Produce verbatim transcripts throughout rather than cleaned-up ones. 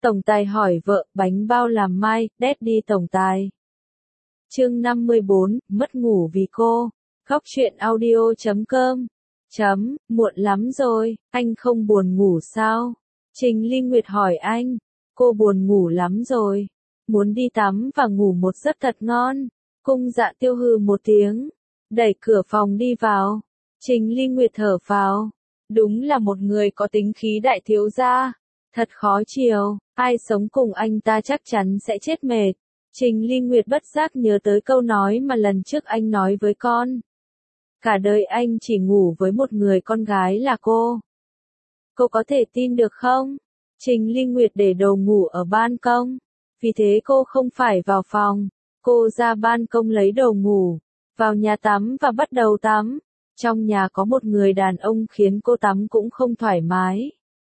Tổng tài hỏi vợ, bánh bao làm mai, Daddy tổng tài. Chương năm mươi bốn, mất ngủ vì cô. Góc truyện audio chấm com. Chấm, muộn lắm rồi, anh không buồn ngủ sao? Trình Ly Nguyệt hỏi anh. Cô buồn ngủ lắm rồi. Muốn đi tắm và ngủ một giấc thật ngon. Cung Dạ Tiêu hừ một tiếng. Đẩy cửa phòng đi vào. Trình Ly Nguyệt thở phào. Đúng là một người có tính khí đại thiếu gia. Thật khó chiều, ai sống cùng anh ta chắc chắn sẽ chết mệt. Trình Ly Nguyệt bất giác nhớ tới câu nói mà lần trước anh nói với con. Cả đời anh chỉ ngủ với một người con gái là cô. Cô có thể tin được không? Trình Ly Nguyệt để đồ ngủ ở ban công. Vì thế cô không phải vào phòng. Cô ra ban công lấy đồ ngủ, vào nhà tắm và bắt đầu tắm. Trong nhà có một người đàn ông khiến cô tắm cũng không thoải mái.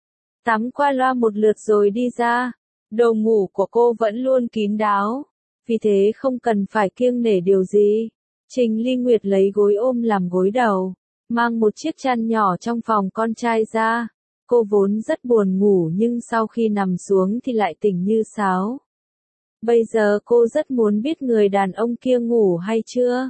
Tắm qua loa một lượt rồi đi ra. Đồ ngủ của cô vẫn luôn kín đáo. Vì thế không cần phải kiêng nể điều gì. Trình Ly Nguyệt lấy gối ôm làm gối đầu. Mang một chiếc chăn nhỏ trong phòng con trai ra. Cô vốn rất buồn ngủ nhưng sau khi nằm xuống thì lại tỉnh như sáo. Bây giờ cô rất muốn biết người đàn ông kia ngủ hay chưa.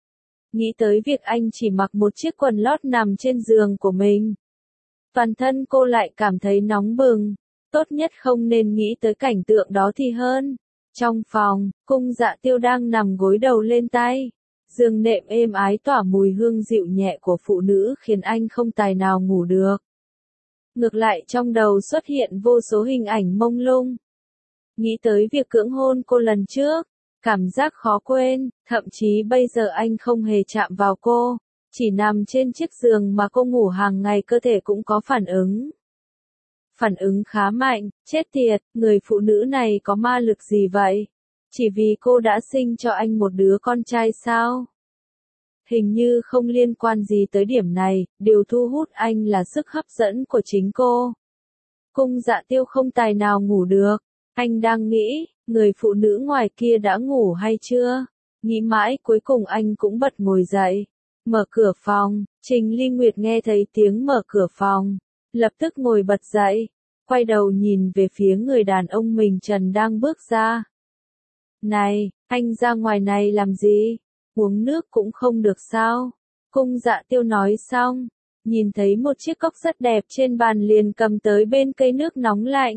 Nghĩ tới việc anh chỉ mặc một chiếc quần lót nằm trên giường của mình. Toàn thân cô lại cảm thấy nóng bừng. Tốt nhất không nên nghĩ tới cảnh tượng đó thì hơn. Trong phòng, Cung Dạ Tiêu đang nằm gối đầu lên tay. Giường nệm êm ái tỏa mùi hương dịu nhẹ của phụ nữ khiến anh không tài nào ngủ được. Ngược lại trong đầu xuất hiện vô số hình ảnh mông lung. Nghĩ tới việc cưỡng hôn cô lần trước. Cảm giác khó quên, thậm chí bây giờ anh không hề chạm vào cô. Chỉ nằm trên chiếc giường mà cô ngủ hàng ngày cơ thể cũng có phản ứng. Phản ứng khá mạnh, chết tiệt, người phụ nữ này có ma lực gì vậy? Chỉ vì cô đã sinh cho anh một đứa con trai sao? Hình như không liên quan gì tới điểm này, điều thu hút anh là sức hấp dẫn của chính cô. Cung Dạ Tiêu không tài nào ngủ được. Anh đang nghĩ, người phụ nữ ngoài kia đã ngủ hay chưa? Nghĩ mãi cuối cùng anh cũng bật ngồi dậy. Mở cửa phòng, Trình Ly Nguyệt nghe thấy tiếng mở cửa phòng. Lập tức ngồi bật dậy. Quay đầu nhìn về phía người đàn ông mình trần đang bước ra. Này, anh ra ngoài này làm gì? Uống nước cũng không được sao? Cung Dạ Tiêu nói xong. Nhìn thấy một chiếc cốc rất đẹp trên bàn liền cầm tới bên cây nước nóng lạnh.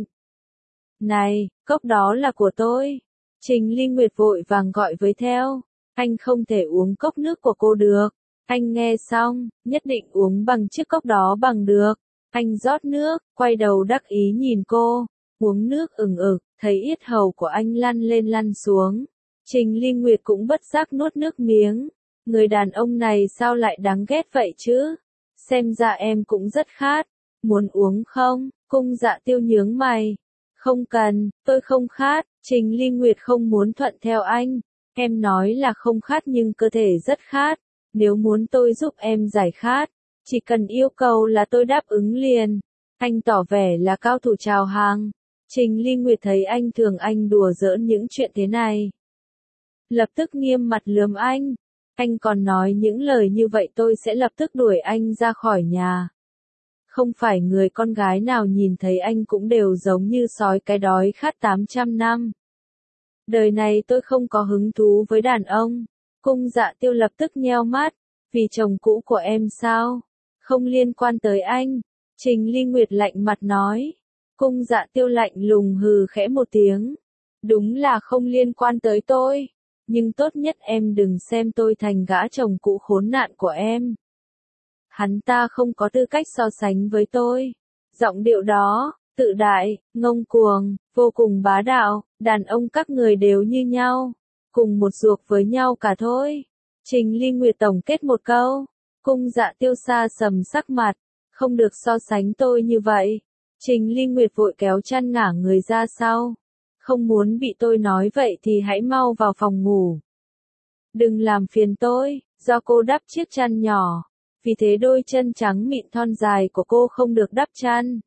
Này, cốc đó là của tôi. Trình Ly Nguyệt vội vàng gọi với theo. Anh không thể uống cốc nước của cô được. Anh nghe xong, nhất định uống bằng chiếc cốc đó bằng được. Anh rót nước, quay đầu đắc ý nhìn cô. Uống nước ừng ực, thấy yết hầu của anh lăn lên lăn xuống. Trình Ly Nguyệt cũng bất giác nuốt nước miếng. Người đàn ông này sao lại đáng ghét vậy chứ? Xem ra em cũng rất khát. Muốn uống không? Cung Dạ Tiêu nhướng mày. Không cần, tôi không khát. Trình Ly Nguyệt không muốn thuận theo anh. Em nói là không khát nhưng cơ thể rất khát. Nếu muốn tôi giúp em giải khát, chỉ cần yêu cầu là tôi đáp ứng liền. Anh tỏ vẻ là cao thủ chào hàng. Trình Ly Nguyệt thấy anh thường anh đùa giỡn những chuyện thế này. Lập tức nghiêm mặt lườm anh. Anh còn nói những lời như vậy tôi sẽ lập tức đuổi anh ra khỏi nhà. Không phải người con gái nào nhìn thấy anh cũng đều giống như sói cái đói khát tám trăm năm. Đời này tôi không có hứng thú với đàn ông. Cung Dạ Tiêu lập tức nheo mắt. Vì chồng cũ của em sao? Không liên quan tới anh. Trình Ly Nguyệt lạnh mặt nói. Cung Dạ Tiêu lạnh lùng hừ khẽ một tiếng. Đúng là không liên quan tới tôi. Nhưng tốt nhất em đừng xem tôi thành gã chồng cũ khốn nạn của em. Hắn ta không có tư cách so sánh với tôi. Giọng điệu đó, tự đại, ngông cuồng, vô cùng bá đạo, đàn ông các người đều như nhau. Cùng một ruột với nhau cả thôi. Trình Ly Nguyệt tổng kết một câu. Cung Dạ Tiêu xa sầm sắc mặt. Không được so sánh tôi như vậy. Trình Ly Nguyệt vội kéo chăn ngả người ra sau. Không muốn bị tôi nói vậy thì hãy mau vào phòng ngủ. Đừng làm phiền tôi, do cô đắp chiếc chăn nhỏ. Vì thế đôi chân trắng mịn thon dài của cô không được đắp chăn.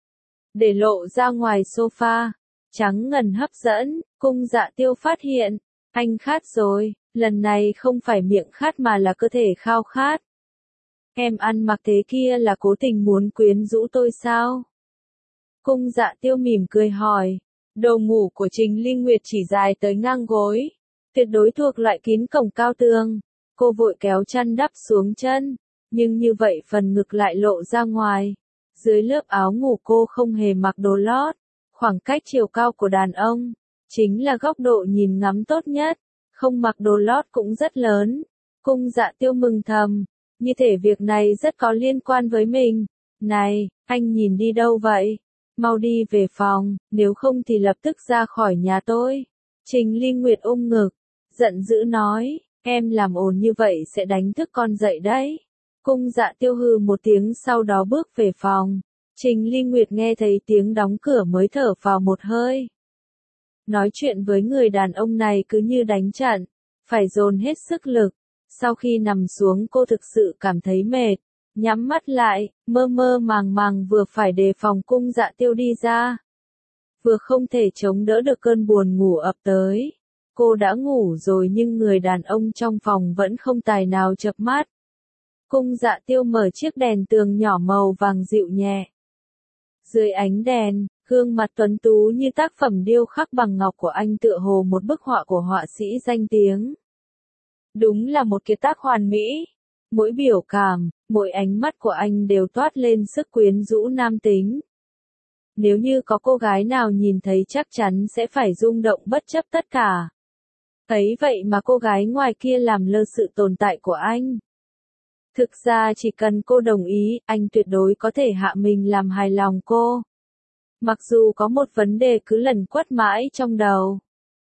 Để lộ ra ngoài sofa. Trắng ngần hấp dẫn, Cung Dạ Tiêu phát hiện. Anh khát rồi, lần này không phải miệng khát mà là cơ thể khao khát. Em ăn mặc thế kia là cố tình muốn quyến rũ tôi sao? Cung Dạ Tiêu mỉm cười hỏi. Đồ ngủ của Trình Ly Nguyệt chỉ dài tới ngang gối. Tuyệt đối thuộc loại kín cổng cao tường. Cô vội kéo chăn đắp xuống chân. Nhưng như vậy phần ngực lại lộ ra ngoài. Dưới lớp áo ngủ cô không hề mặc đồ lót. Khoảng cách chiều cao của đàn ông. Chính là góc độ nhìn ngắm tốt nhất. Không mặc đồ lót cũng rất lớn. Cung Dạ Tiêu mừng thầm. Như thể việc này rất có liên quan với mình. Này, anh nhìn đi đâu vậy? Mau đi về phòng, nếu không thì lập tức ra khỏi nhà tôi. Trình Ly Nguyệt ôm ngực, giận dữ nói, em làm ồn như vậy sẽ đánh thức con dậy đấy. Cung Dạ Tiêu hừ một tiếng sau đó bước về phòng. Trình Ly Nguyệt nghe thấy tiếng đóng cửa mới thở vào một hơi. Nói chuyện với người đàn ông này cứ như đánh trận, phải dồn hết sức lực. Sau khi nằm xuống cô thực sự cảm thấy mệt. Nhắm mắt lại, mơ mơ màng màng vừa phải đề phòng Cung Dạ Tiêu đi ra. Vừa không thể chống đỡ được cơn buồn ngủ ập tới. Cô đã ngủ rồi nhưng người đàn ông trong phòng vẫn không tài nào chợp mắt. Cung Dạ Tiêu mở chiếc đèn tường nhỏ màu vàng dịu nhẹ. Dưới ánh đèn, gương mặt tuấn tú như tác phẩm điêu khắc bằng ngọc của anh tựa hồ một bức họa của họa sĩ danh tiếng. Đúng là một kiệt tác hoàn mỹ. Mỗi biểu cảm, mỗi ánh mắt của anh đều toát lên sức quyến rũ nam tính. Nếu như có cô gái nào nhìn thấy chắc chắn sẽ phải rung động bất chấp tất cả. Ấy vậy mà cô gái ngoài kia làm lơ sự tồn tại của anh. Thực ra chỉ cần cô đồng ý, anh tuyệt đối có thể hạ mình làm hài lòng cô. Mặc dù có một vấn đề cứ lần quất mãi trong đầu.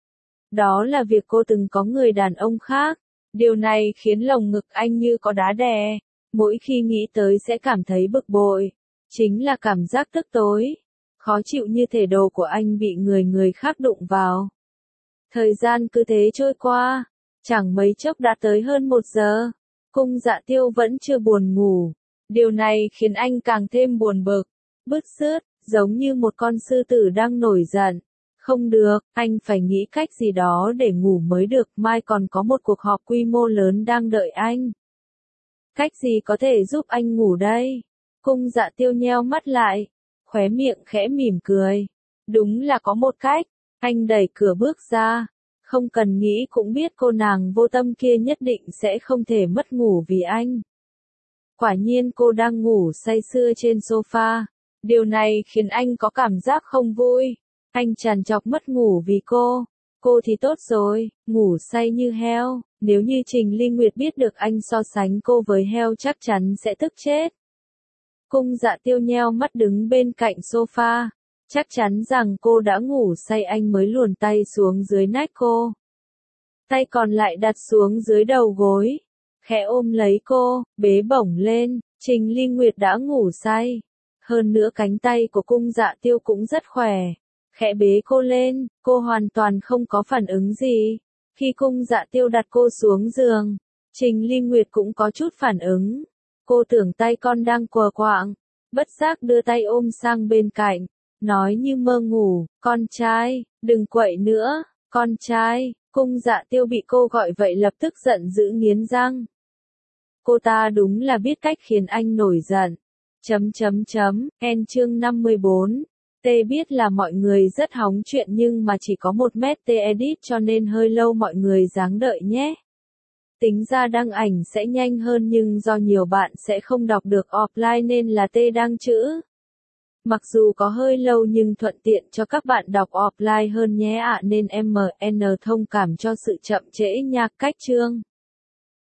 Đó là việc cô từng có người đàn ông khác. Điều này khiến lồng ngực anh như có đá đè. Mỗi khi nghĩ tới sẽ cảm thấy bực bội. Chính là cảm giác tức tối. Khó chịu như thể đồ của anh bị người người khác đụng vào. Thời gian cứ thế trôi qua. Chẳng mấy chốc đã tới hơn một giờ. Cung Dạ Tiêu vẫn chưa buồn ngủ. Điều này khiến anh càng thêm buồn bực. Bứt rứt, giống như một con sư tử đang nổi giận. Không được, anh phải nghĩ cách gì đó để ngủ mới được, mai còn có một cuộc họp quy mô lớn đang đợi anh. Cách gì có thể giúp anh ngủ đây? Cung Dạ Tiêu nheo mắt lại, khóe miệng khẽ mỉm cười. Đúng là có một cách, anh đẩy cửa bước ra. Không cần nghĩ cũng biết cô nàng vô tâm kia nhất định sẽ không thể mất ngủ vì anh. Quả nhiên cô đang ngủ say sưa trên sofa. Điều này khiến anh có cảm giác không vui. Anh trằn trọc mất ngủ vì cô. Cô thì tốt rồi, ngủ say như heo. Nếu như Trình Ly Nguyệt biết được anh so sánh cô với heo chắc chắn sẽ tức chết. Cung Dạ Tiêu nheo mắt đứng bên cạnh sofa. Chắc chắn rằng cô đã ngủ say anh mới luồn tay xuống dưới nách cô. Tay còn lại đặt xuống dưới đầu gối. Khẽ ôm lấy cô, bế bổng lên. Trình Ly Nguyệt đã ngủ say. Hơn nữa cánh tay của Cung Dạ Tiêu cũng rất khỏe. Khẽ bế cô lên, cô hoàn toàn không có phản ứng gì. Khi Cung Dạ Tiêu đặt cô xuống giường, Trình Ly Nguyệt cũng có chút phản ứng. Cô tưởng tay con đang quờ quạng, bất giác đưa tay ôm sang bên cạnh, nói như mơ ngủ, con trai, đừng quậy nữa, con trai. Cung Dạ Tiêu bị cô gọi vậy lập tức giận dữ nghiến răng. Cô ta đúng là biết cách khiến anh nổi giận. Chấm chấm chấm, en chương năm mươi bốn. T biết là mọi người rất hóng chuyện nhưng mà chỉ có một mét T edit cho nên hơi lâu mọi người ráng đợi nhé. Tính ra đăng ảnh sẽ nhanh hơn nhưng do nhiều bạn sẽ không đọc được offline nên là T đăng chữ. Mặc dù có hơi lâu nhưng thuận tiện cho các bạn đọc offline hơn nhé ạ, nên em en thông cảm cho sự chậm trễ nha. Cách chương